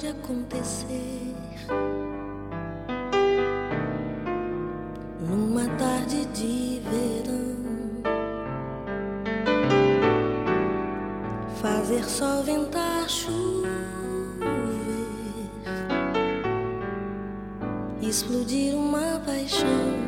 pode acontecer numa tarde de verão, fazer sol, ventar, chover, explodir uma paixão.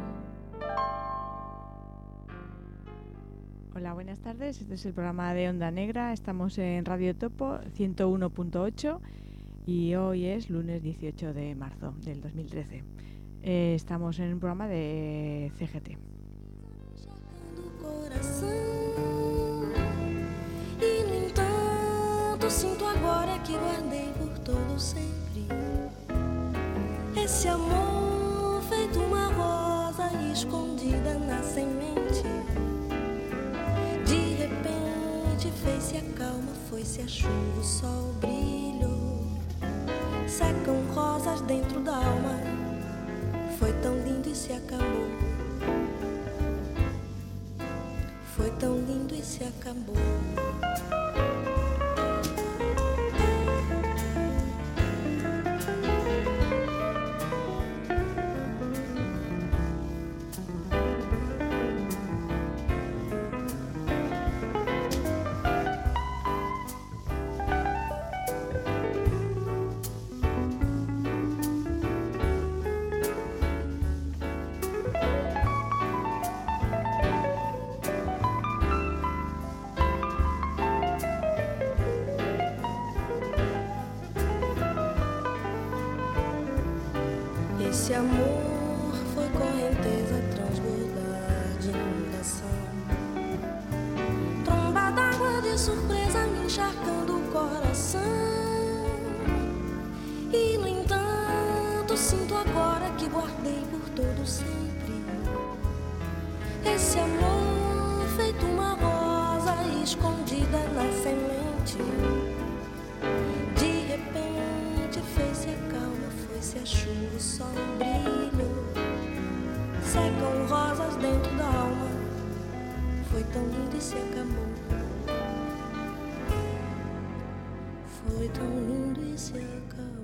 Hola, buenas tardes. Este es el programa de Onda Negra. Estamos en Radio Topo 101.8 y hoy es lunes 18 de marzo del 2013. Estamos en un programa de CGT. E no entanto sinto agora que guardei por todo sempre esse amor feito uma rosa escondida na semente. De repente fez-se a calma, foi-se a chuva, o sol brilhou. Secam rosas dentro da alma, foi tão lindo e se acabou. Foi tão lindo e se acabou. Esse amor foi correnteza transbordar de inundação, tromba d'água de surpresa me encharcando o coração. E no entanto sinto agora que guardei por todo sempre esse amor feito uma rosa escondida na semente. De repente fez-se a calma, foi-se a chuva, o sol brilhou. Secam rosas dentro da alma, foi tão lindo e se acabou. Foi tão lindo e se acabou.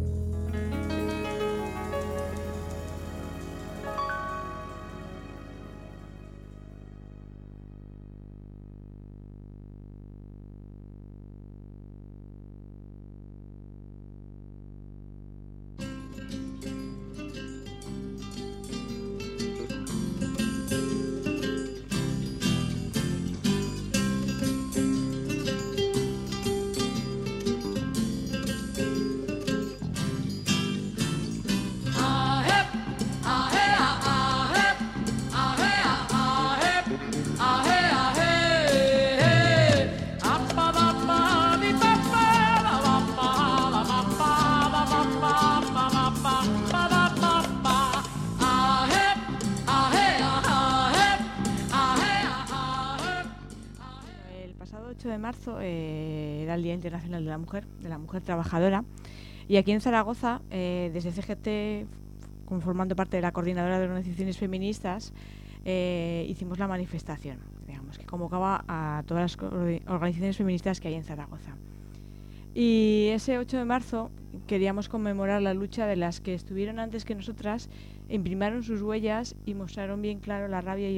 De marzo era el Día Internacional de la Mujer Trabajadora, y aquí en Zaragoza, desde CGT, formando parte de la coordinadora de organizaciones feministas, hicimos la manifestación, digamos, que convocaba a todas las organizaciones feministas que hay en Zaragoza. Y ese 8 de marzo queríamos conmemorar la lucha de las que estuvieron antes que nosotras, imprimaron sus huellas y mostraron bien claro la rabia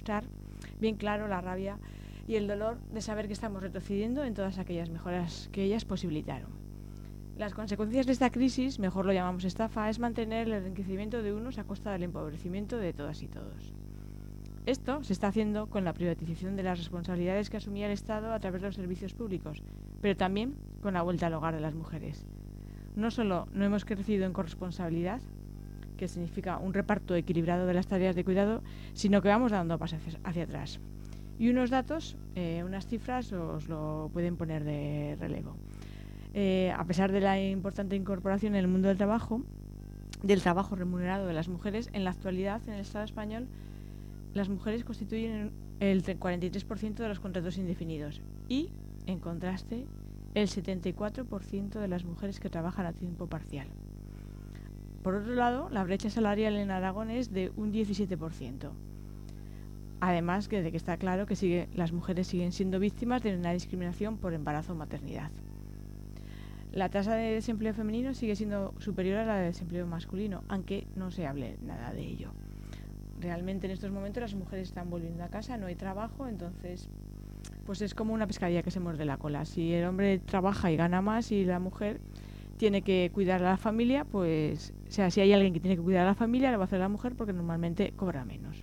y el dolor de saber que estamos retrocediendo en todas aquellas mejoras que ellas posibilitaron. Las consecuencias de esta crisis, mejor lo llamamos estafa, es mantener el enriquecimiento de unos a costa del empobrecimiento de todas y todos. Esto se está haciendo con la privatización de las responsabilidades que asumía el Estado a través de los servicios públicos, pero también con la vuelta al hogar de las mujeres. No solo no hemos crecido en corresponsabilidad, que significa un reparto equilibrado de las tareas de cuidado, sino que vamos dando pasos hacia atrás. Y unos datos, unas cifras os lo pueden poner de relevo. A pesar de la importante incorporación en el mundo del trabajo remunerado de las mujeres, en la actualidad en el Estado español las mujeres constituyen el 43% de los contratos indefinidos y, en contraste, el 74% de las mujeres que trabajan a tiempo parcial. Por otro lado, la brecha salarial en Aragón es de un 17%. Además de que está claro que las mujeres siguen siendo víctimas de una discriminación por embarazo o maternidad. La tasa de desempleo femenino sigue siendo superior a la de desempleo masculino, aunque no se hable nada de ello. Realmente en estos momentos las mujeres están volviendo a casa, no hay trabajo, entonces pues es como una pescadilla que se muerde la cola. Si el hombre trabaja y gana más y la mujer tiene que cuidar a la familia, pues, o sea, si hay alguien que tiene que cuidar a la familia, lo va a hacer la mujer porque normalmente cobra menos.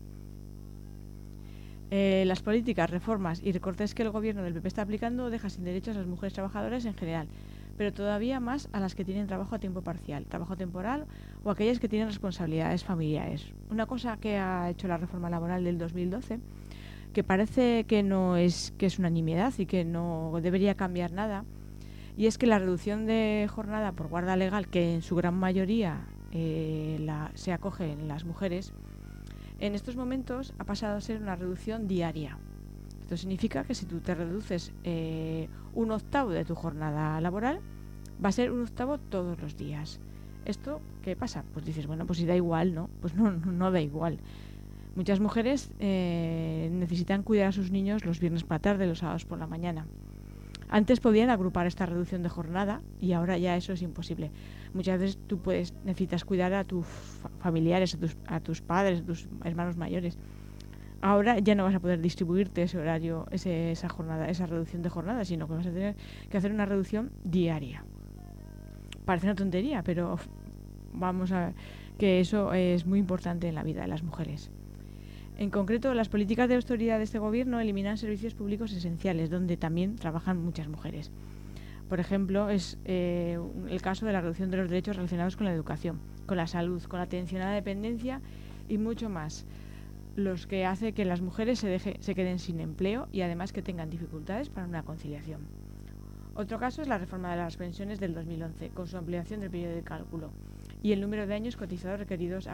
Las políticas, reformas y recortes que el gobierno del PP está aplicando dejan sin derechos a las mujeres trabajadoras en general, pero todavía más a las que tienen trabajo a tiempo parcial, trabajo temporal o aquellas que tienen responsabilidades familiares. Una cosa que ha hecho la reforma laboral del 2012, que parece que es una nimiedad y que no debería cambiar nada, y es que la reducción de jornada por guarda legal, que en su gran mayoría se acoge en las mujeres, en estos momentos ha pasado a ser una reducción diaria. Esto significa que si tú te reduces 1/8 de tu jornada laboral, va a ser 1/8 todos los días. ¿Esto qué pasa? Pues dices, bueno, pues si da igual, ¿no? Pues no da igual. Muchas mujeres necesitan cuidar a sus niños los viernes por la tarde, los sábados por la mañana. Antes podían agrupar esta reducción de jornada y ahora ya eso es imposible. Muchas veces tú necesitas cuidar a tus familiares, a tus padres, a tus hermanos mayores. Ahora ya no vas a poder distribuirte ese horario, esa jornada, esa reducción de jornada, sino que vas a tener que hacer una reducción diaria. Parece una tontería, pero vamos a ver que eso es muy importante en la vida de las mujeres. En concreto, las políticas de austeridad de este gobierno eliminan servicios públicos esenciales, donde también trabajan muchas mujeres. Por ejemplo, es el caso de la reducción de los derechos relacionados con la educación, con la salud, con la atención a la dependencia y mucho más, los que hace que las mujeres se queden sin empleo y además que tengan dificultades para una conciliación. Otro caso es la reforma de las pensiones del 2011, con su ampliación del periodo de cálculo y el número de años cotizados requeridos.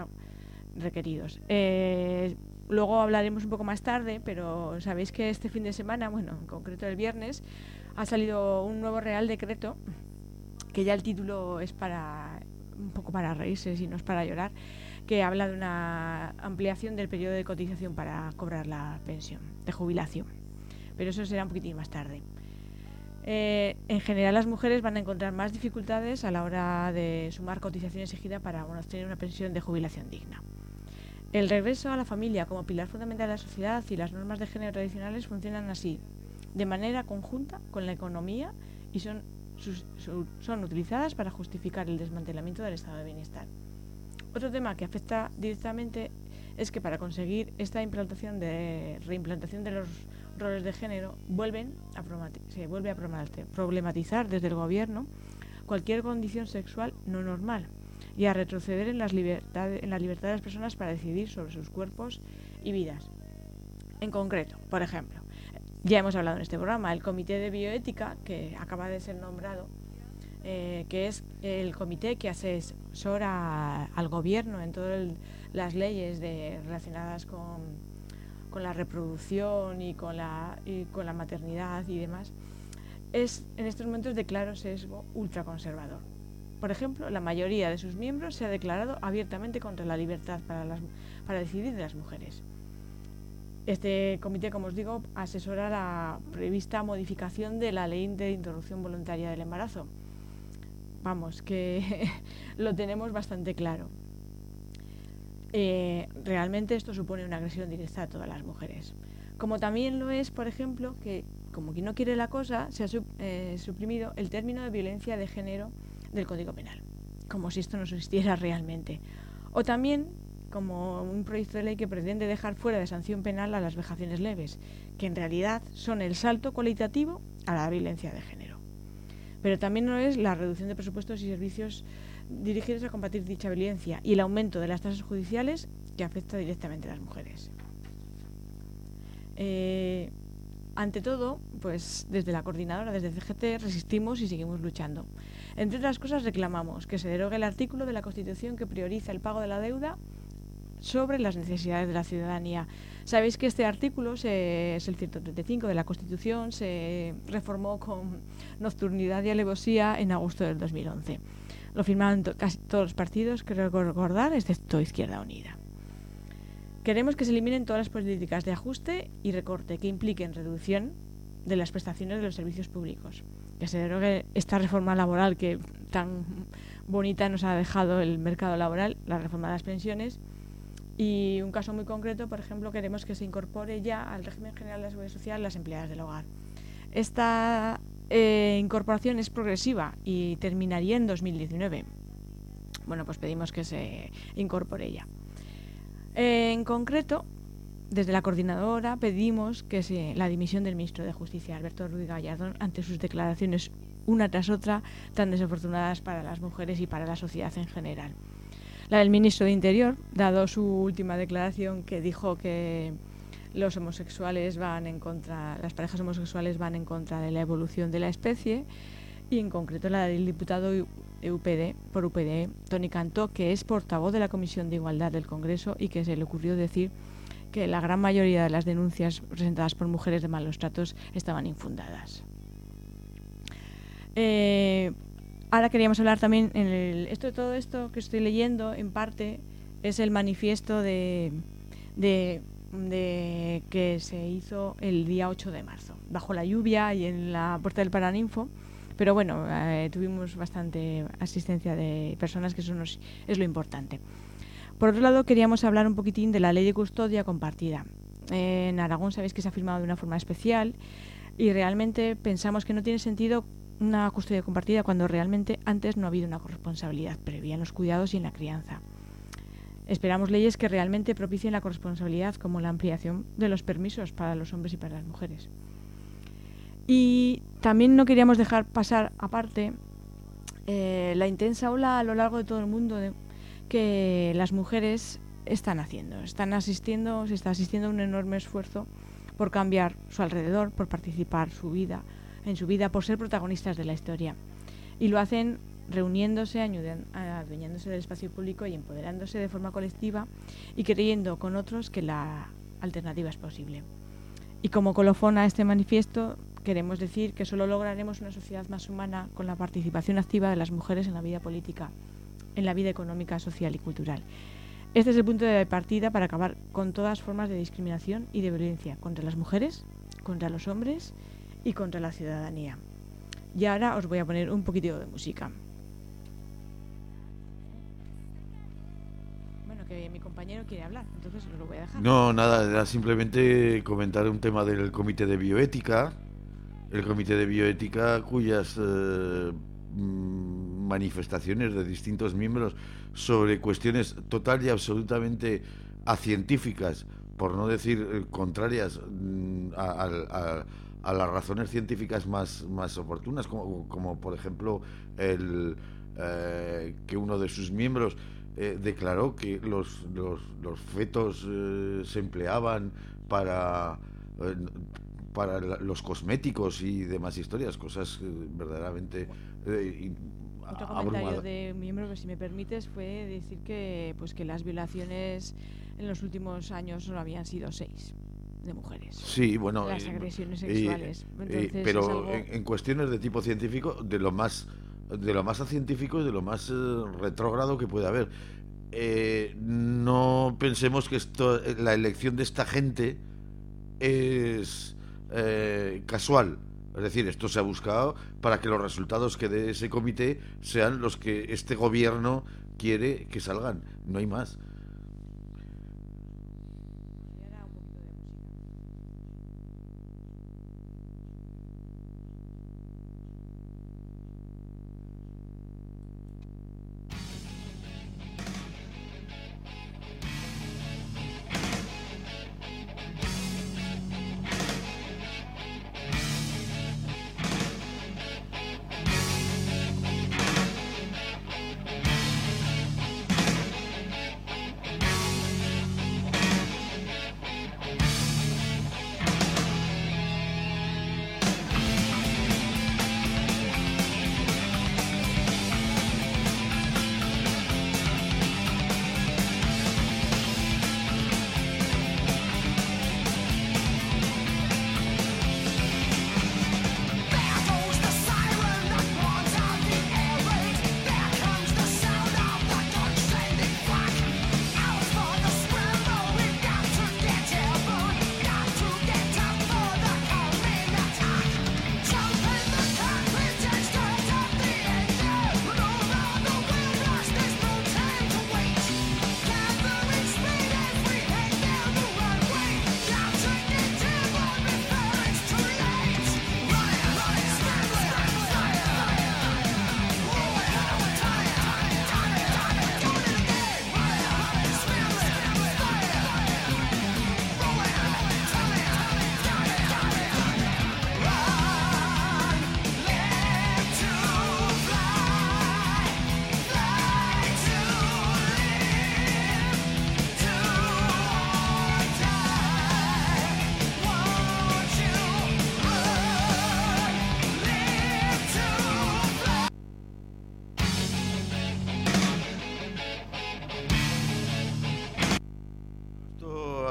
Luego hablaremos un poco más tarde, pero sabéis que este fin de semana, bueno, en concreto el viernes, ha salido un nuevo Real Decreto, que ya el título es un poco para reírse, si no es para llorar, que habla de una ampliación del periodo de cotización para cobrar la pensión de jubilación. Pero eso será un poquitín más tarde. En general las mujeres van a encontrar más dificultades a la hora de sumar cotización exigida para obtener una pensión de jubilación digna. El regreso a la familia como pilar fundamental de la sociedad y las normas de género tradicionales funcionan así, de manera conjunta con la economía y son utilizadas para justificar el desmantelamiento del estado de bienestar. Otro tema que afecta directamente es que para conseguir esta reimplantación de los roles de género se vuelve a problematizar desde el gobierno cualquier condición sexual no normal y a retroceder en la libertad de las personas para decidir sobre sus cuerpos y vidas. En concreto, por ejemplo, ya hemos hablado en este programa, el Comité de Bioética, que acaba de ser nombrado, que es el comité que asesora al gobierno en todas las leyes relacionadas con la reproducción y con la maternidad y demás, es en estos momentos de claro sesgo ultraconservador. Por ejemplo, la mayoría de sus miembros se ha declarado abiertamente contra la libertad para decidir de las mujeres. Este comité, como os digo, asesora la prevista modificación de la ley de interrupción voluntaria del embarazo. Vamos, que lo tenemos bastante claro. Realmente esto supone una agresión directa a todas las mujeres. Como también lo es, por ejemplo, que como quien no quiere la cosa, se ha suprimido el término de violencia de género del Código Penal, como si esto no existiera realmente. O también como un proyecto de ley que pretende dejar fuera de sanción penal a las vejaciones leves, que en realidad son el salto cualitativo a la violencia de género. Pero también no es la reducción de presupuestos y servicios dirigidos a combatir dicha violencia y el aumento de las tasas judiciales que afecta directamente a las mujeres. Ante todo, pues desde la coordinadora, desde CGT, resistimos y seguimos luchando. Entre otras cosas, reclamamos que se derogue el artículo de la Constitución que prioriza el pago de la deuda sobre las necesidades de la ciudadanía. Sabéis que este artículo es el 135 de la Constitución, se reformó con nocturnidad y alevosía en agosto del 2011. Lo firmaron casi todos los partidos, creo recordar, excepto Izquierda Unida. Queremos que se eliminen todas las políticas de ajuste y recorte que impliquen reducción de las prestaciones de los servicios públicos, que se derogue esta reforma laboral que tan bonita nos ha dejado el mercado laboral, la reforma de las pensiones. Y un caso muy concreto, por ejemplo, queremos que se incorpore ya al régimen general de la Seguridad Social las empleadas del hogar. Esta incorporación es progresiva y terminaría en 2019. Bueno, pues pedimos que se incorpore ya. En concreto, desde la coordinadora pedimos que la dimisión del ministro de Justicia, Alberto Ruiz Gallardón, ante sus declaraciones una tras otra tan desafortunadas para las mujeres y para la sociedad en general. La del ministro de Interior, dado su última declaración que dijo que los homosexuales van en contra, las parejas homosexuales van en contra de la evolución de la especie, y en concreto la del diputado por UPD, Toni Cantó, que es portavoz de la Comisión de Igualdad del Congreso y que se le ocurrió decir que la gran mayoría de las denuncias presentadas por mujeres de malos tratos estaban infundadas. Ahora queríamos hablar también, todo esto que estoy leyendo, en parte, es el manifiesto de que se hizo el día 8 de marzo, bajo la lluvia y en la Puerta del Paraninfo, pero bueno, tuvimos bastante asistencia de personas, que eso es lo importante. Por otro lado, queríamos hablar un poquitín de la ley de custodia compartida. En Aragón sabéis que se ha firmado de una forma especial y realmente pensamos que no tiene sentido una custodia compartida cuando realmente antes no ha habido una corresponsabilidad previa en los cuidados y en la crianza. Esperamos leyes que realmente propicien la corresponsabilidad, como la ampliación de los permisos para los hombres y para las mujeres. Y también no queríamos dejar pasar aparte la intensa ola a lo largo de todo el mundo que las mujeres están haciendo. Se está asistiendo a un enorme esfuerzo por cambiar su alrededor, por participar en su vida, por ser protagonistas de la historia. Y lo hacen reuniéndose, adueñándose del espacio público y empoderándose de forma colectiva y creyendo con otros que la alternativa es posible. Y como colofón a este manifiesto, queremos decir que solo lograremos una sociedad más humana con la participación activa de las mujeres en la vida política, en la vida económica, social y cultural. Este es el punto de partida para acabar con todas formas de discriminación y de violencia contra las mujeres, contra los hombres y contra la ciudadanía. Y ahora os voy a poner un poquitito de música. Bueno, que mi compañero quiere hablar, entonces os lo voy a dejar. No, nada, era simplemente comentar un tema del Comité de Bioética. El Comité de Bioética cuyas manifestaciones de distintos miembros sobre cuestiones total y absolutamente acientíficas, por no decir contrarias a las razones científicas más oportunas, como por ejemplo que uno de sus miembros declaró que los fetos se empleaban para los cosméticos y demás historias, cosas verdaderamente otro comentario de miembro, que si me permites, fue decir que las violaciones en los últimos años solo habían sido 6 de mujeres. Sí, bueno, las agresiones sexuales. Pero algo... en cuestiones de tipo científico, de lo más científico y de lo más retrógrado que puede haber. No pensemos que la elección de esta gente es casual. Es decir, esto se ha buscado para que los resultados que dé ese comité sean los que este gobierno quiere que salgan. No hay más.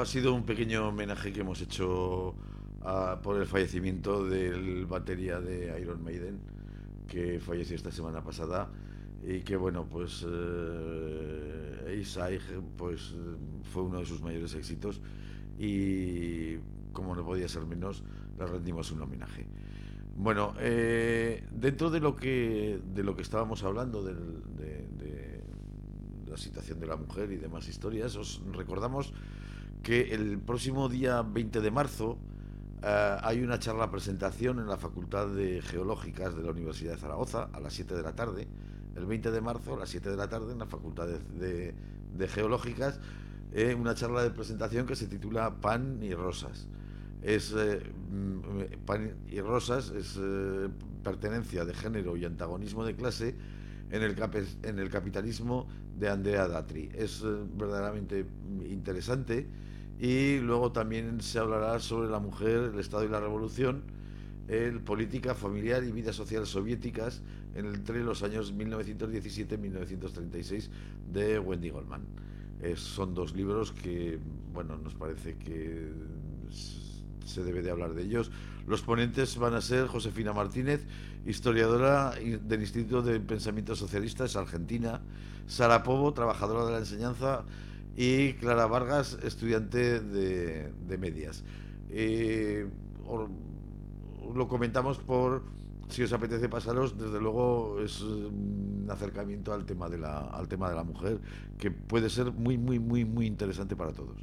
ha sido un pequeño homenaje que hemos hecho por el fallecimiento del batería de Iron Maiden, que falleció esta semana pasada, y que bueno, pues Isaac pues fue uno de sus mayores éxitos, y como no podía ser menos, le rendimos un homenaje. Bueno, dentro de lo que estábamos hablando de la situación de la mujer y demás historias, os recordamos que el próximo día 20 de marzo hay una charla presentación en la Facultad de Geológicas de la Universidad de Zaragoza a las 7 de la tarde. El 20 de marzo a las 7 de la tarde en la Facultad de Geológicas, una charla de presentación que se titula Pan y Rosas. Pan y Rosas es pertenencia de género y antagonismo de clase en el capitalismo, de Andrea Datri. Es verdaderamente interesante. Y luego también se hablará sobre la mujer, el Estado y la Revolución, política familiar y vida social soviéticas entre los años 1917 y 1936, de Wendy Goldman. Son dos libros que, bueno, nos parece que se debe de hablar de ellos. Los ponentes van a ser Josefina Martínez, historiadora del Instituto de Pensamiento Socialista, es argentina; Sara Pobo, trabajadora de la enseñanza; y Clara Vargas, estudiante de medias. Lo comentamos por si os apetece pasaros. Desde luego es un acercamiento al tema de la mujer que puede ser muy muy muy muy interesante para todos.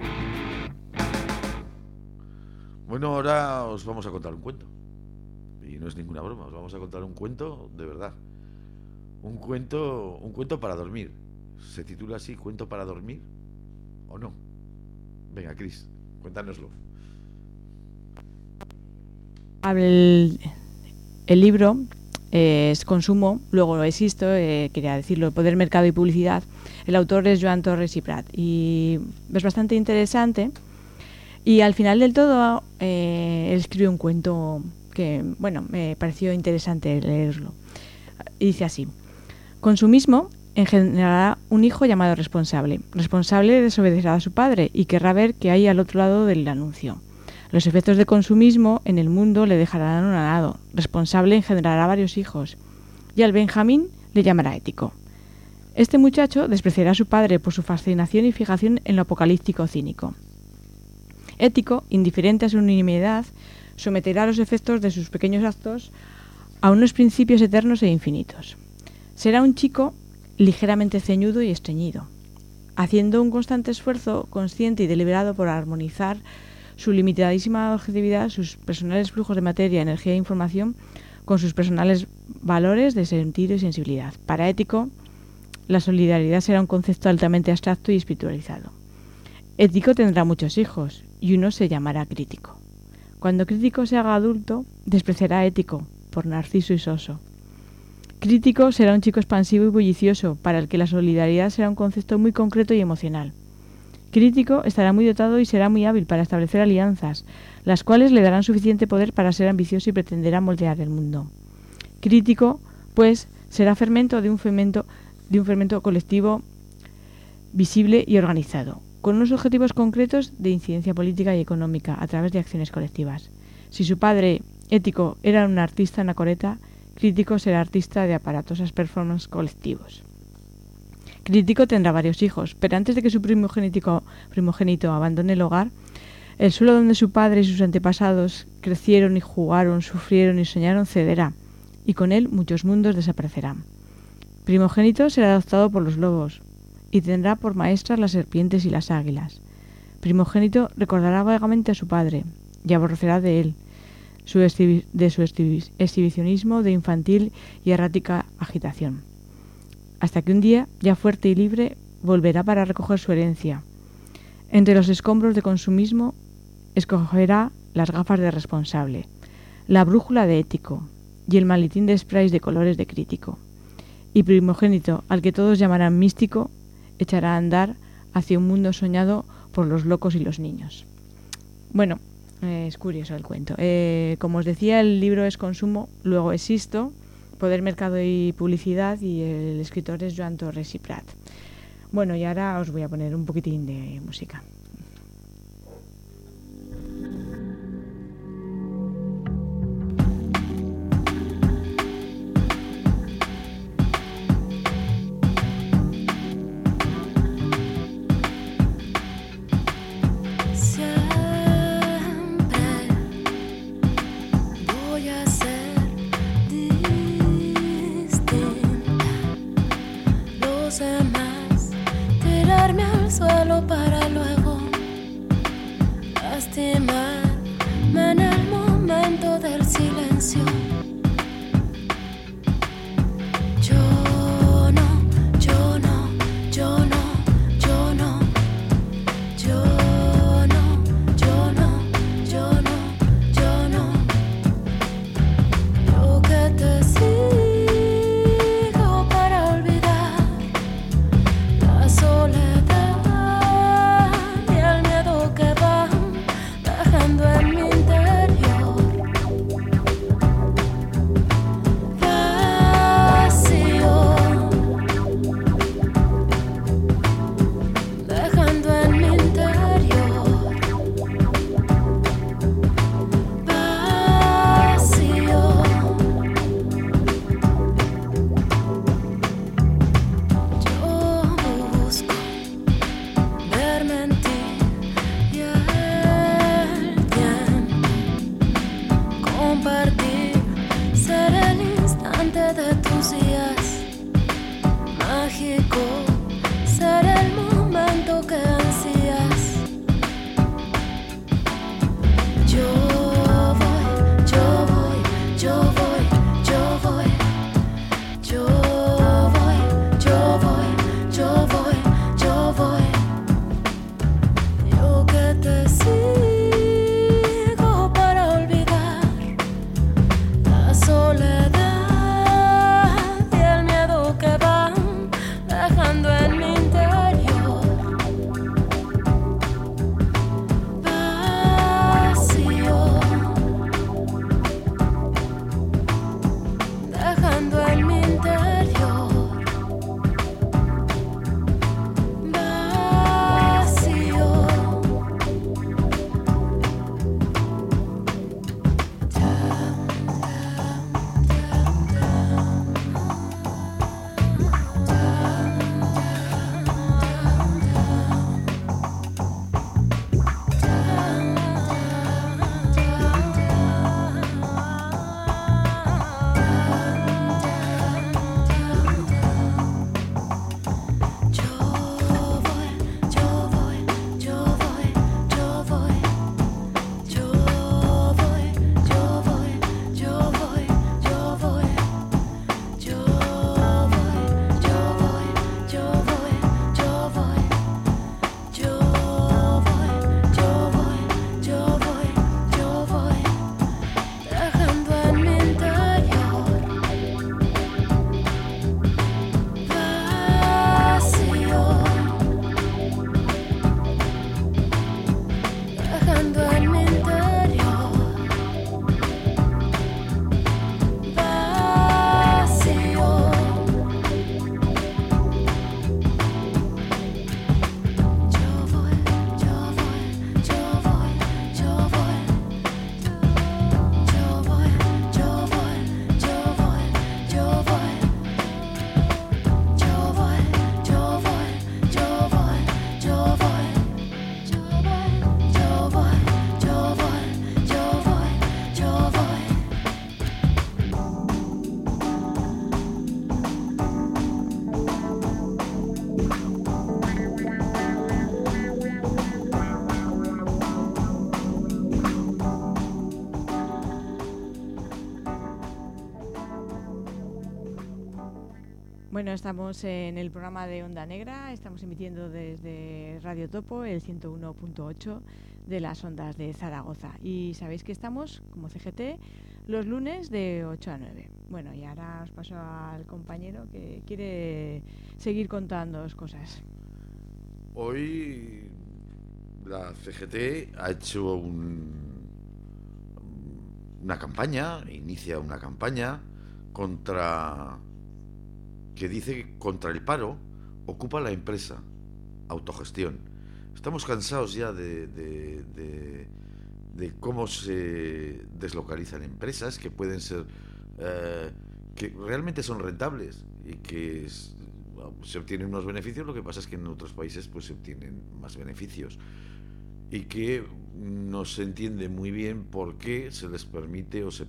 Bueno, ahora os vamos a contar un cuento. Y no es ninguna broma, os vamos a contar un cuento de verdad. Un cuento para dormir. ¿Se titula así, cuento para dormir? ¿O no? Venga, Cris, cuéntanoslo. El libro es Consumo, luego lo existo, quería decirlo, Poder, Mercado y Publicidad. El autor es Joan Torres y Prat y es bastante interesante. Y al final del todo, él escribió un cuento que, bueno, me pareció interesante leerlo. Y dice así: consumismo engendrará un hijo llamado responsable. Responsable desobedecerá a su padre y querrá ver qué hay al otro lado del anuncio. Los efectos de consumismo en el mundo le dejarán anonadado. Responsable engendrará varios hijos. Y al Benjamín le llamará ético. Este muchacho despreciará a su padre por su fascinación y fijación en lo apocalíptico cínico. Ético, indiferente a su nimiedad, someterá los efectos de sus pequeños actos a unos principios eternos e infinitos. Será un chico ligeramente ceñudo y estreñido, haciendo un constante esfuerzo consciente y deliberado por armonizar su limitadísima objetividad, sus personales flujos de materia, energía e información con sus personales valores de sentido y sensibilidad. Para Ético, la solidaridad será un concepto altamente abstracto y espiritualizado. Ético tendrá muchos hijos y uno se llamará Crítico. Cuando Crítico se haga adulto, despreciará a Ético por narciso y soso. Crítico será un chico expansivo y bullicioso, para el que la solidaridad será un concepto muy concreto y emocional. Crítico estará muy dotado y será muy hábil para establecer alianzas, las cuales le darán suficiente poder para ser ambicioso y pretenderá moldear el mundo. Crítico, pues, será fermento de un fermento colectivo visible y organizado, con unos objetivos concretos de incidencia política y económica a través de acciones colectivas. Si su padre, Ético, era un artista anacoreta, Crítico será artista de aparatosas performances colectivos. Crítico tendrá varios hijos, pero antes de que su primogénito abandone el hogar, el suelo donde su padre y sus antepasados crecieron y jugaron, sufrieron y soñaron cederá, y con él muchos mundos desaparecerán. Primogénito será adoptado por los lobos, y tendrá por maestras las serpientes y las águilas. Primogénito recordará vagamente a su padre, y aborrecerá de él, su exhibicionismo de infantil y errática agitación. Hasta que un día, ya fuerte y libre, volverá para recoger su herencia. Entre los escombros de consumismo, escogerá las gafas de responsable, la brújula de Ético y el maletín de sprays de colores de Crítico. Y primogénito, al que todos llamarán místico, echará a andar hacia un mundo soñado por los locos y los niños. Bueno, es curioso el cuento. Como os decía, el libro es Consumo, luego existo, Poder, Mercado y Publicidad, y el escritor es Joan Torres y Prat. Bueno, y ahora os voy a poner un poquitín de música. Tirarme al suelo para luego lastimarme en el momento del silencio. Yo que te sigo para olvidar la soledad y el miedo que van dejando en mi interior. Vacío, dejando en mi interior. Vacío. Yo busco verme en ti y el tiempo compartir, ser el instante de tus días mágico, ser el momento que ansías. Yo voy, Bueno, estamos en el programa de Onda Negra, estamos emitiendo desde Radio Topo, el 101.8 de las ondas de Zaragoza. Y sabéis que estamos, como CGT, los lunes de 8 a 9. Bueno, y ahora os paso al compañero que quiere seguir contándoos cosas. Hoy la CGT ha hecho una campaña, inicia una campaña que dice que contra el paro ocupa la empresa, autogestión. Estamos cansados ya de cómo se deslocalizan empresas que pueden ser, que realmente son rentables y que se obtienen unos beneficios. Lo que pasa es que en otros países pues se obtienen más beneficios y que no se entiende muy bien por qué se les permite o se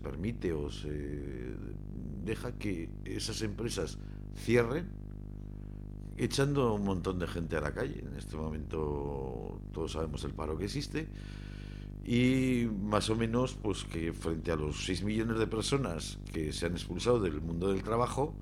deja que esas empresas cierren, echando a un montón de gente a la calle. En este momento todos sabemos el paro que existe, y más o menos pues que frente a los 6 millones de personas que se han expulsado del mundo del trabajo,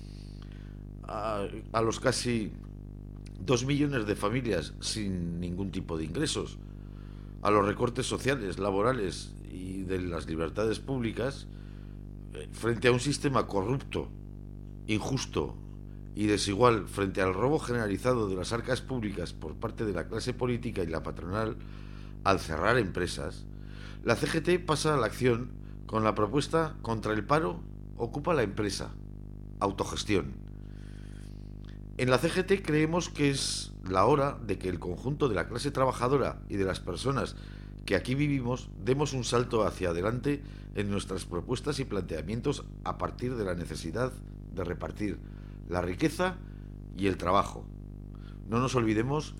a los casi 2 millones de familias sin ningún tipo de ingresos, a los recortes sociales, laborales y de las libertades públicas, frente a un sistema corrupto, injusto y desigual, frente al robo generalizado de las arcas públicas por parte de la clase política y la patronal al cerrar empresas, la CGT pasa a la acción con la propuesta contra el paro ocupa la empresa, autogestión. En la CGT creemos que es la hora de que el conjunto de la clase trabajadora y de las personas que aquí vivimos demos un salto hacia adelante en nuestras propuestas y planteamientos a partir de la necesidad de repartir la riqueza y el trabajo. No nos olvidemos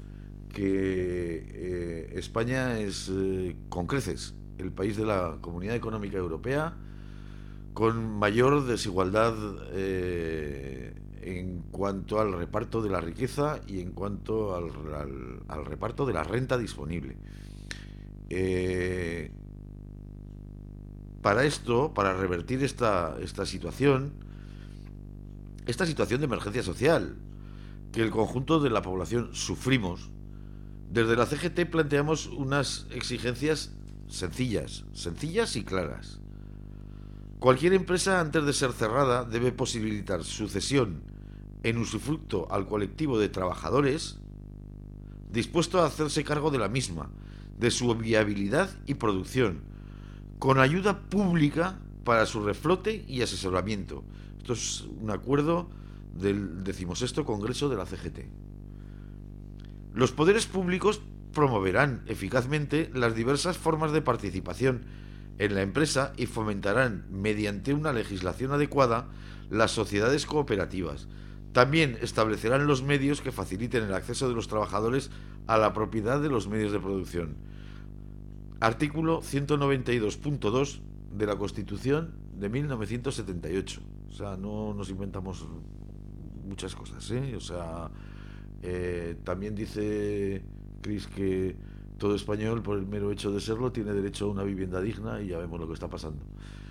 que España es, con creces, el país de la Comunidad Económica Europea con mayor desigualdad en cuanto al reparto de la riqueza y en cuanto al reparto de la renta disponible. Para esto, para revertir esta situación de emergencia social que el conjunto de la población sufrimos, desde la CGT planteamos unas exigencias sencillas y claras. Cualquier empresa, antes de ser cerrada, debe posibilitar su cesión en usufructo al colectivo de trabajadores dispuesto a hacerse cargo de la misma, de su viabilidad y producción, con ayuda pública para su reflote y asesoramiento. Esto es un acuerdo del 16º Congreso de la CGT. Los poderes públicos promoverán eficazmente las diversas formas de participación en la empresa y fomentarán, mediante una legislación adecuada, las sociedades cooperativas. También establecerán los medios que faciliten el acceso de los trabajadores a la propiedad de los medios de producción. Artículo 192.2 de la Constitución de 1978. O sea, no nos inventamos muchas cosas, ¿eh? O sea, también dice Cris que todo español, por el mero hecho de serlo, tiene derecho a una vivienda digna, y ya vemos lo que está pasando.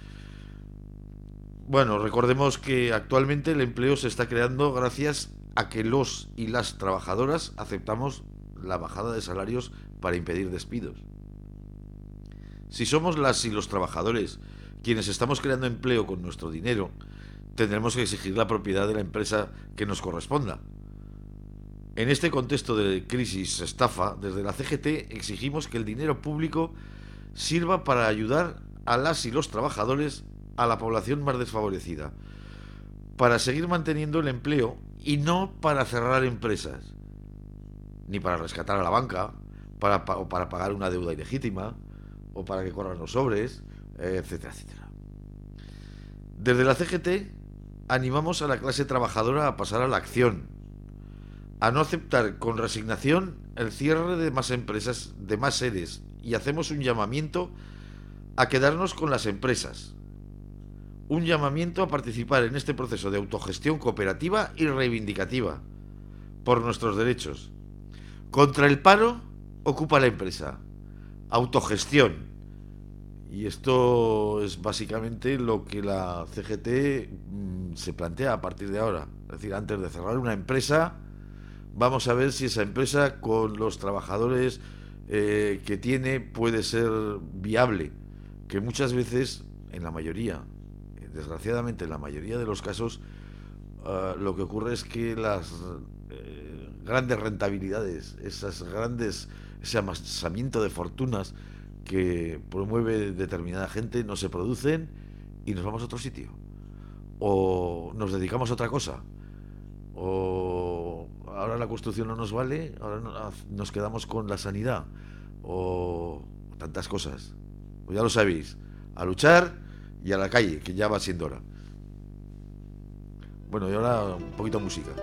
Bueno, recordemos que actualmente el empleo se está creando gracias a que los y las trabajadoras aceptamos la bajada de salarios para impedir despidos. Si somos las y los trabajadores quienes estamos creando empleo con nuestro dinero, tendremos que exigir la propiedad de la empresa que nos corresponda. En este contexto de crisis estafa, desde la CGT exigimos que el dinero público sirva para ayudar a las y los trabajadores, a la población más desfavorecida, para seguir manteniendo el empleo y no para cerrar empresas, ni para rescatar a la banca, o para pagar una deuda ilegítima, o para que corran los sobres, etcétera, etcétera. Desde la CGT animamos a la clase trabajadora a pasar a la acción, a no aceptar con resignación el cierre de más empresas, de más sedes, y hacemos un llamamiento a quedarnos con las empresas. Un llamamiento a participar en este proceso de autogestión cooperativa y reivindicativa por nuestros derechos. Contra el paro ocupa la empresa. Autogestión. Y esto es básicamente lo que la CGT se plantea a partir de ahora. Es decir, antes de cerrar una empresa, vamos a ver si esa empresa, con los trabajadores que tiene, puede ser viable. Que muchas veces, en la mayoría, desgraciadamente en la mayoría de los casos, lo que ocurre es que las grandes rentabilidades, ese amasamiento de fortunas que promueve determinada gente, no se producen y nos vamos a otro sitio, o nos dedicamos a otra cosa, o ahora la construcción no nos vale, ahora nos quedamos con la sanidad, o tantas cosas. Pues ya lo sabéis, a luchar y a la calle, que ya va siendo hora. Bueno, y ahora un poquito de música.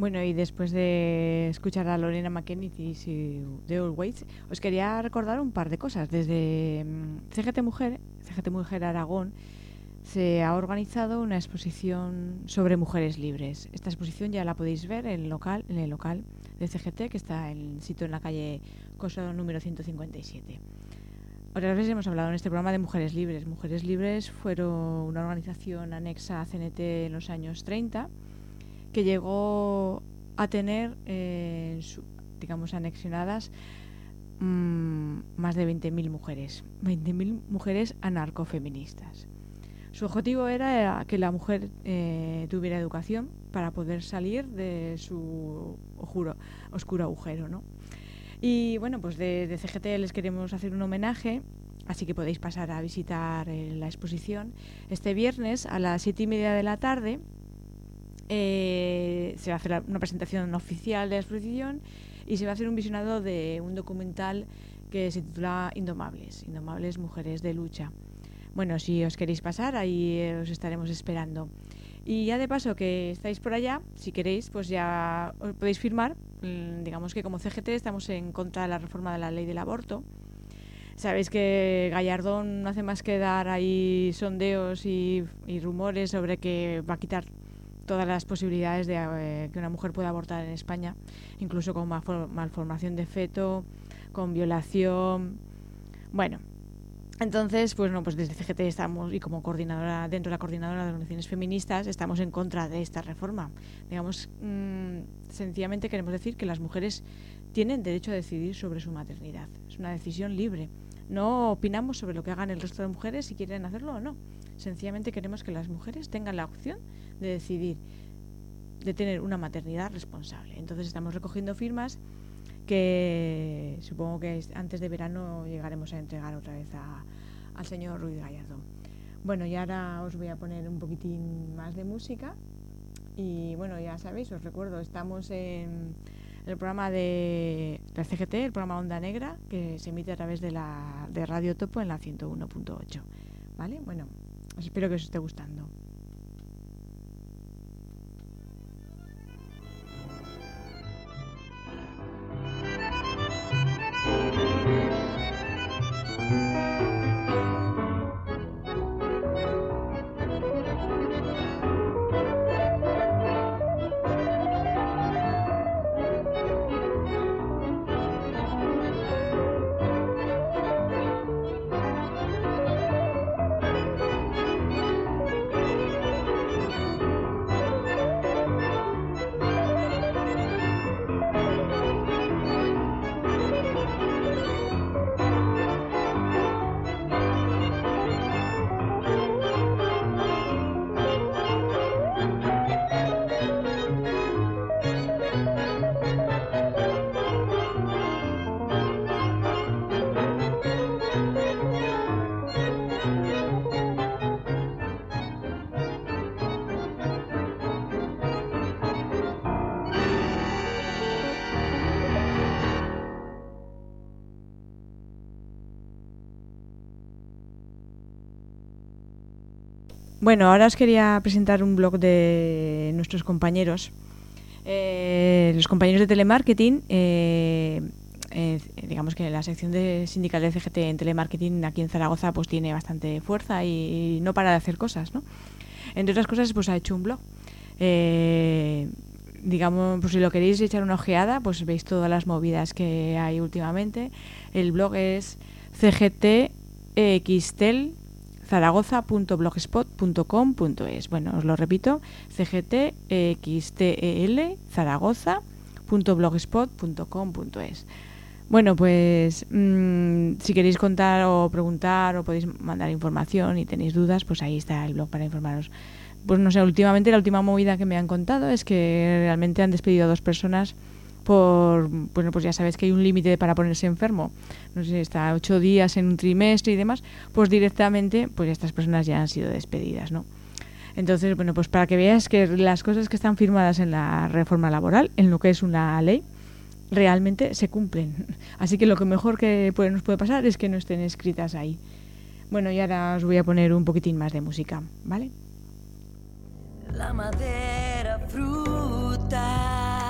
Bueno, y después de escuchar a Lorena McKennitt y The Old Ways, os quería recordar un par de cosas. Desde CGT Mujer Aragón, se ha organizado una exposición sobre mujeres libres. Esta exposición ya la podéis ver en el local de CGT, que está en sitio en la calle Coso número 157. Otras veces hemos hablado en este programa de Mujeres Libres. Mujeres Libres fueron una organización anexa a CNT en los años 30, que llegó a tener, digamos, anexionadas más de 20.000 mujeres. 20.000 mujeres anarcofeministas. Su objetivo era que la mujer tuviera educación para poder salir de su oscuro agujero, ¿no? Y bueno, pues de CGT les queremos hacer un homenaje, así que podéis pasar a visitar la exposición. Este viernes a las 7:30 de la tarde se va a hacer una presentación oficial de la exposición y se va a hacer un visionado de un documental que se titula Indomables, Mujeres de Lucha. Bueno, si os queréis pasar, ahí os estaremos esperando. Y ya de paso que estáis por allá, si queréis, pues ya os podéis firmar. Digamos que como CGT estamos en contra de la reforma de la ley del aborto. Sabéis que Gallardón no hace más que dar ahí sondeos y rumores sobre que va a quitar todas las posibilidades de que una mujer pueda abortar en España, incluso con malformación de feto, con violación. Bueno, entonces, pues desde CGT estamos, y como coordinadora, dentro de la coordinadora de organizaciones feministas, estamos en contra de esta reforma. Digamos, sencillamente queremos decir que las mujeres tienen derecho a decidir sobre su maternidad. Es una decisión libre. No opinamos sobre lo que hagan el resto de mujeres, si quieren hacerlo o no. Sencillamente queremos que las mujeres tengan la opción de decidir, de tener una maternidad responsable. Entonces estamos recogiendo firmas que supongo que antes de verano llegaremos a entregar otra vez al señor Ruiz Gallardón. Bueno, y ahora os voy a poner un poquitín más de música. Y bueno, ya sabéis, os recuerdo, estamos en el programa de la CGT, el programa Onda Negra, que se emite a través de Radio Topo en la 101.8. ¿Vale? Bueno, espero que os esté gustando. Bueno, ahora os quería presentar un blog de nuestros compañeros. Los compañeros de telemarketing, digamos que la sección de sindical de CGT en telemarketing aquí en Zaragoza pues tiene bastante fuerza y no para de hacer cosas, ¿no? Entre otras cosas, pues ha hecho un blog. Digamos, pues si lo queréis echar una ojeada, pues veis todas las movidas que hay últimamente. El blog es cgtxtel.zaragoza.blogspot.com.es. Bueno, os lo repito, cgtxtel.zaragoza.blogspot.com.es. Bueno, pues si queréis contar o preguntar o podéis mandar información y tenéis dudas, pues ahí está el blog para informaros. Pues no sé, últimamente la última movida que me han contado es que realmente han despedido a 2 personas bueno, pues ya sabéis que hay un límite para ponerse enfermo. No sé, está 8 días en un trimestre y demás, pues directamente pues estas personas ya han sido despedidas, ¿no? Entonces, bueno, pues para que veáis que las cosas que están firmadas en la reforma laboral, en lo que es una ley, realmente se cumplen. Así que lo que mejor que nos puede pasar es que no estén escritas ahí. Bueno, y ahora os voy a poner un poquitín más de música, ¿vale? La madera fruta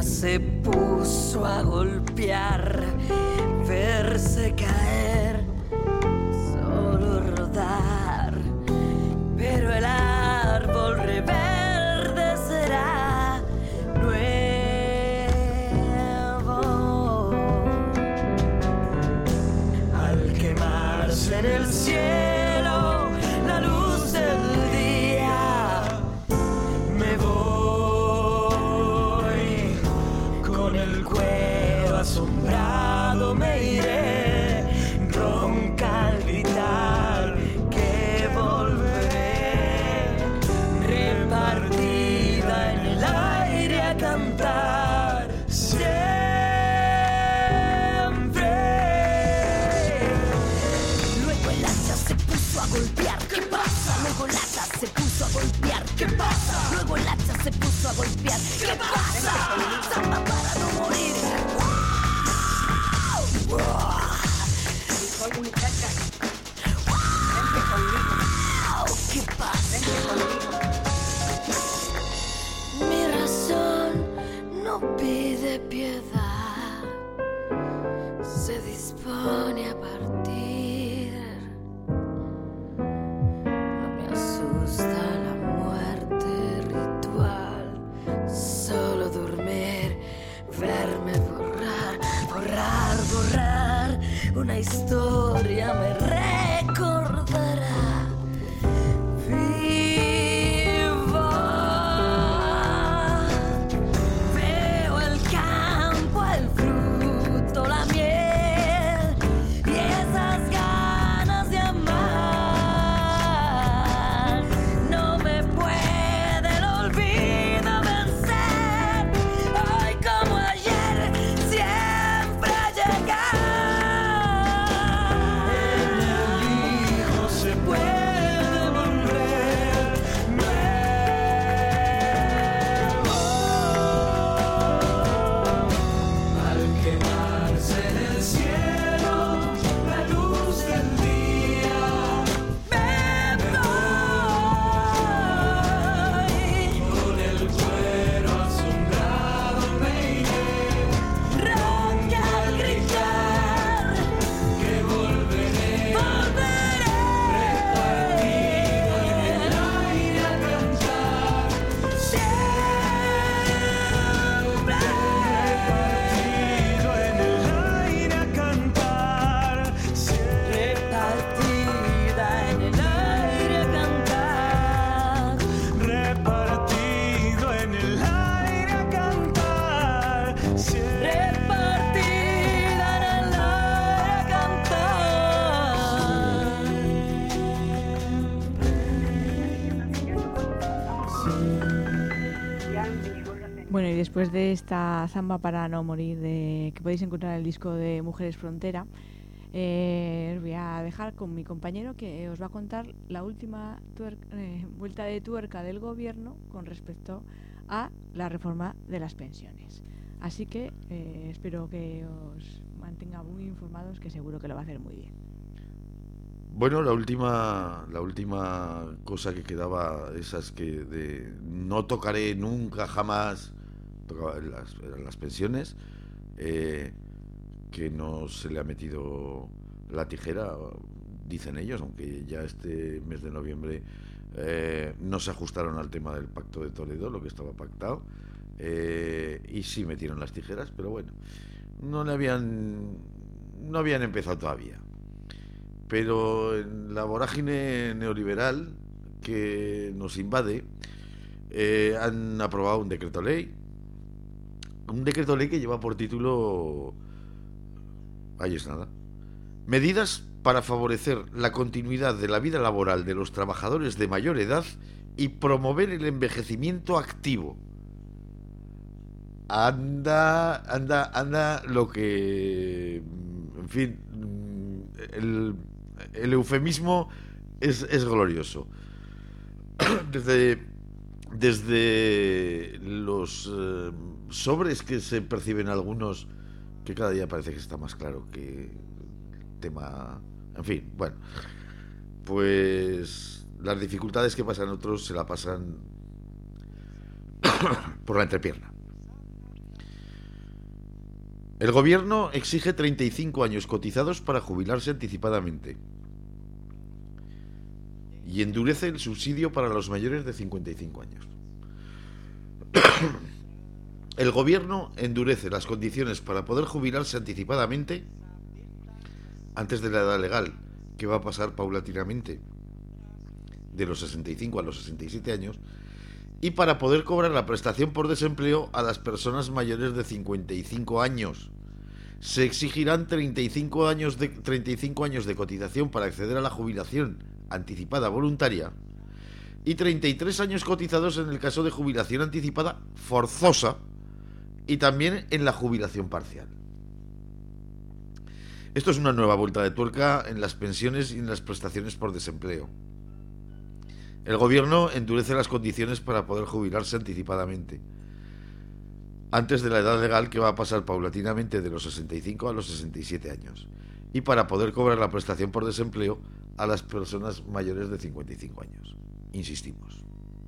hacha se puso a golpear, verse caer, solo rodar, pero el árbol reverdecerá nuevo. Al quemarse en el cielo la luz del día, me voy con el cuero asombrado, me iré ronca al gritar que volveré, repartida en el aire a cantar siempre. Luego el hacha se puso a golpear, ¿qué pasa? Luego el hacha se puso a golpear, ¿qué pasa? Luego el hacha se puso a golpear, ¿qué pasa? Samba para no morir. Soy muchacha. Vente conmigo. ¿Qué pasa? Vente conmigo. Mi razón no pide piedad, se dispone a partir. No me asusta la muerte ritual, solo dormir, verme borrar, borrar, borrar. Una historia me recordará. Vivo, veo el campo, el fruto, la miel y esas ganas de amar. No me puede el olvido vencer. Hoy como ayer, siempre llegar. Se puede volver nuevo. Al quemarse en el cielo la luz del día, me voy con el cuero asombrado, me iré ronca al gritar que volveré, repartido en el aire a cantar siempre. Repartido en el aire a cantar siempre. Repartida en el aire a cantar. Repartido en el aire a cantar siempre. Repartida en el aire a Bueno, y después de esta zamba para no morir que podéis encontrar en el disco de Mujeres Frontera, os voy a dejar con mi compañero que os va a contar la última vuelta de tuerca del gobierno con respecto a la reforma de las pensiones. Así que espero que os mantenga muy informados, que seguro que lo va a hacer muy bien. Bueno, la última cosa que quedaba, esas que de no tocaré nunca jamás, eran las pensiones, que no se le ha metido la tijera, dicen ellos, aunque ya este mes de noviembre no se ajustaron al tema del Pacto de Toledo, lo que estaba pactado, y sí metieron las tijeras, pero bueno, no habían empezado todavía. Pero en la vorágine neoliberal que nos invade, han aprobado un decreto ley que lleva por título, ahí es nada, medidas para favorecer la continuidad de la vida laboral de los trabajadores de mayor edad y promover el envejecimiento activo. Anda lo que, en fin, el eufemismo es glorioso. Desde los sobres que se perciben algunos, que cada día parece que está más claro que el tema, en fin, bueno, pues las dificultades que pasan otros se la pasan por la entrepierna. El gobierno exige 35 años cotizados para jubilarse anticipadamente y endurece el subsidio para los mayores de 55 años. El gobierno endurece las condiciones para poder jubilarse anticipadamente antes de la edad legal, que va a pasar paulatinamente de los 65 a los 67 años, y para poder cobrar la prestación por desempleo a las personas mayores de 55 años. Se exigirán 35 años de cotización para acceder a la jubilación anticipada voluntaria y 33 años cotizados en el caso de jubilación anticipada forzosa y también en la jubilación parcial. Esto es una nueva vuelta de tuerca en las pensiones y en las prestaciones por desempleo. El gobierno endurece las condiciones para poder jubilarse anticipadamente antes de la edad legal, que va a pasar paulatinamente de los 65 a los 67 años, y para poder cobrar la prestación por desempleo a las personas mayores de 55 años. Insistimos.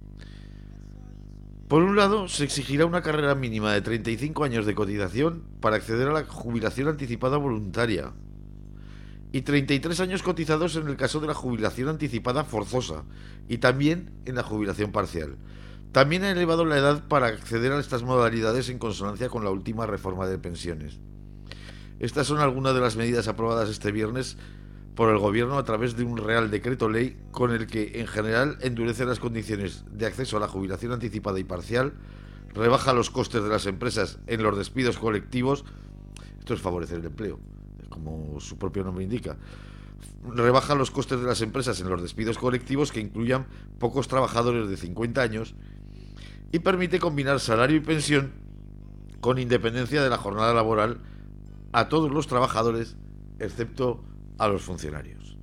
Por un lado, se exigirá una carrera mínima de 35 años de cotización para acceder a la jubilación anticipada voluntaria y 33 años cotizados en el caso de la jubilación anticipada forzosa y también en la jubilación parcial. También ha elevado la edad para acceder a estas modalidades en consonancia con la última reforma de pensiones. Estas son algunas de las medidas aprobadas este viernes por el Gobierno a través de un Real Decreto Ley con el que, en general, endurece las condiciones de acceso a la jubilación anticipada y parcial, rebaja los costes de las empresas en los despidos colectivos. Esto es favorecer el empleo, como su propio nombre indica. Rebaja los costes de las empresas en los despidos colectivos que incluyan pocos trabajadores de 50 años y permite combinar salario y pensión con independencia de la jornada laboral a todos los trabajadores, excepto a los funcionarios.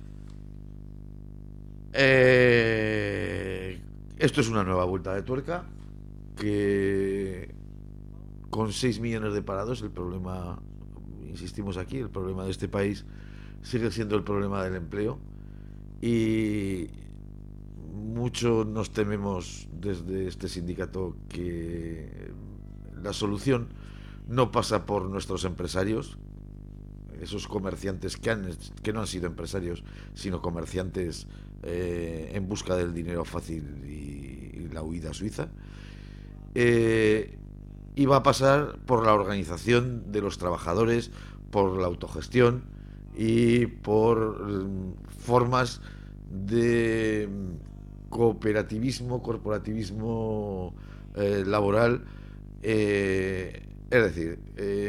Esto es una nueva vuelta de tuerca que, con 6 millones de parados, el problema, insistimos aquí, el problema de este país sigue siendo el problema del empleo, y mucho nos tememos desde este sindicato que la solución no pasa por nuestros empresarios, esos comerciantes que no han sido empresarios, sino comerciantes en busca del dinero fácil y la huida a Suiza, y va a pasar por la organización de los trabajadores, por la autogestión y por formas de cooperativismo, corporativismo laboral. Es decir,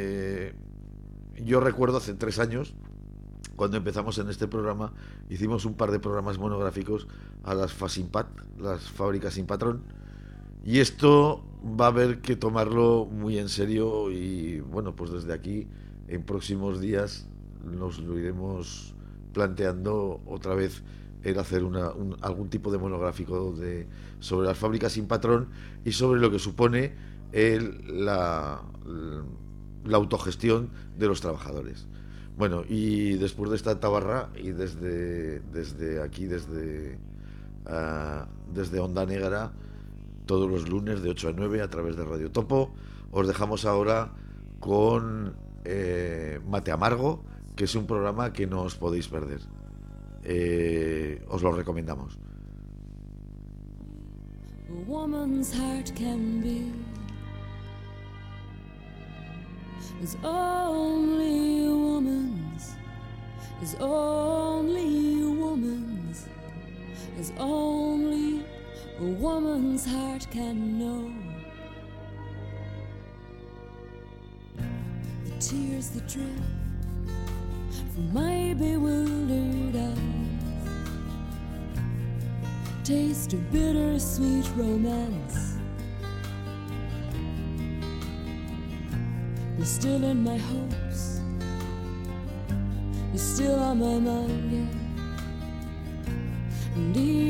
yo recuerdo hace 3 años, cuando empezamos en este programa, hicimos un par de programas monográficos a las FASIMPAT, las fábricas sin patrón, y esto va a haber que tomarlo muy en serio, y bueno, pues desde aquí, en próximos días, nos lo iremos planteando otra vez el hacer algún tipo de monográfico sobre las fábricas sin patrón y sobre lo que supone la autogestión de los trabajadores. Bueno, y después de esta tabarra, y desde aquí, desde Onda Negra, todos los lunes de 8 a 9 a través de Radio Topo, os dejamos ahora con Mate Amargo, que es un programa que no os podéis perder. Os lo recomendamos. A woman's heart can be is only a woman's, is only a woman's, is only a woman's heart can know. The tears that drip from my bewildered eyes taste of bittersweet romance. You're still in my hopes, you're still on my mind, yeah. And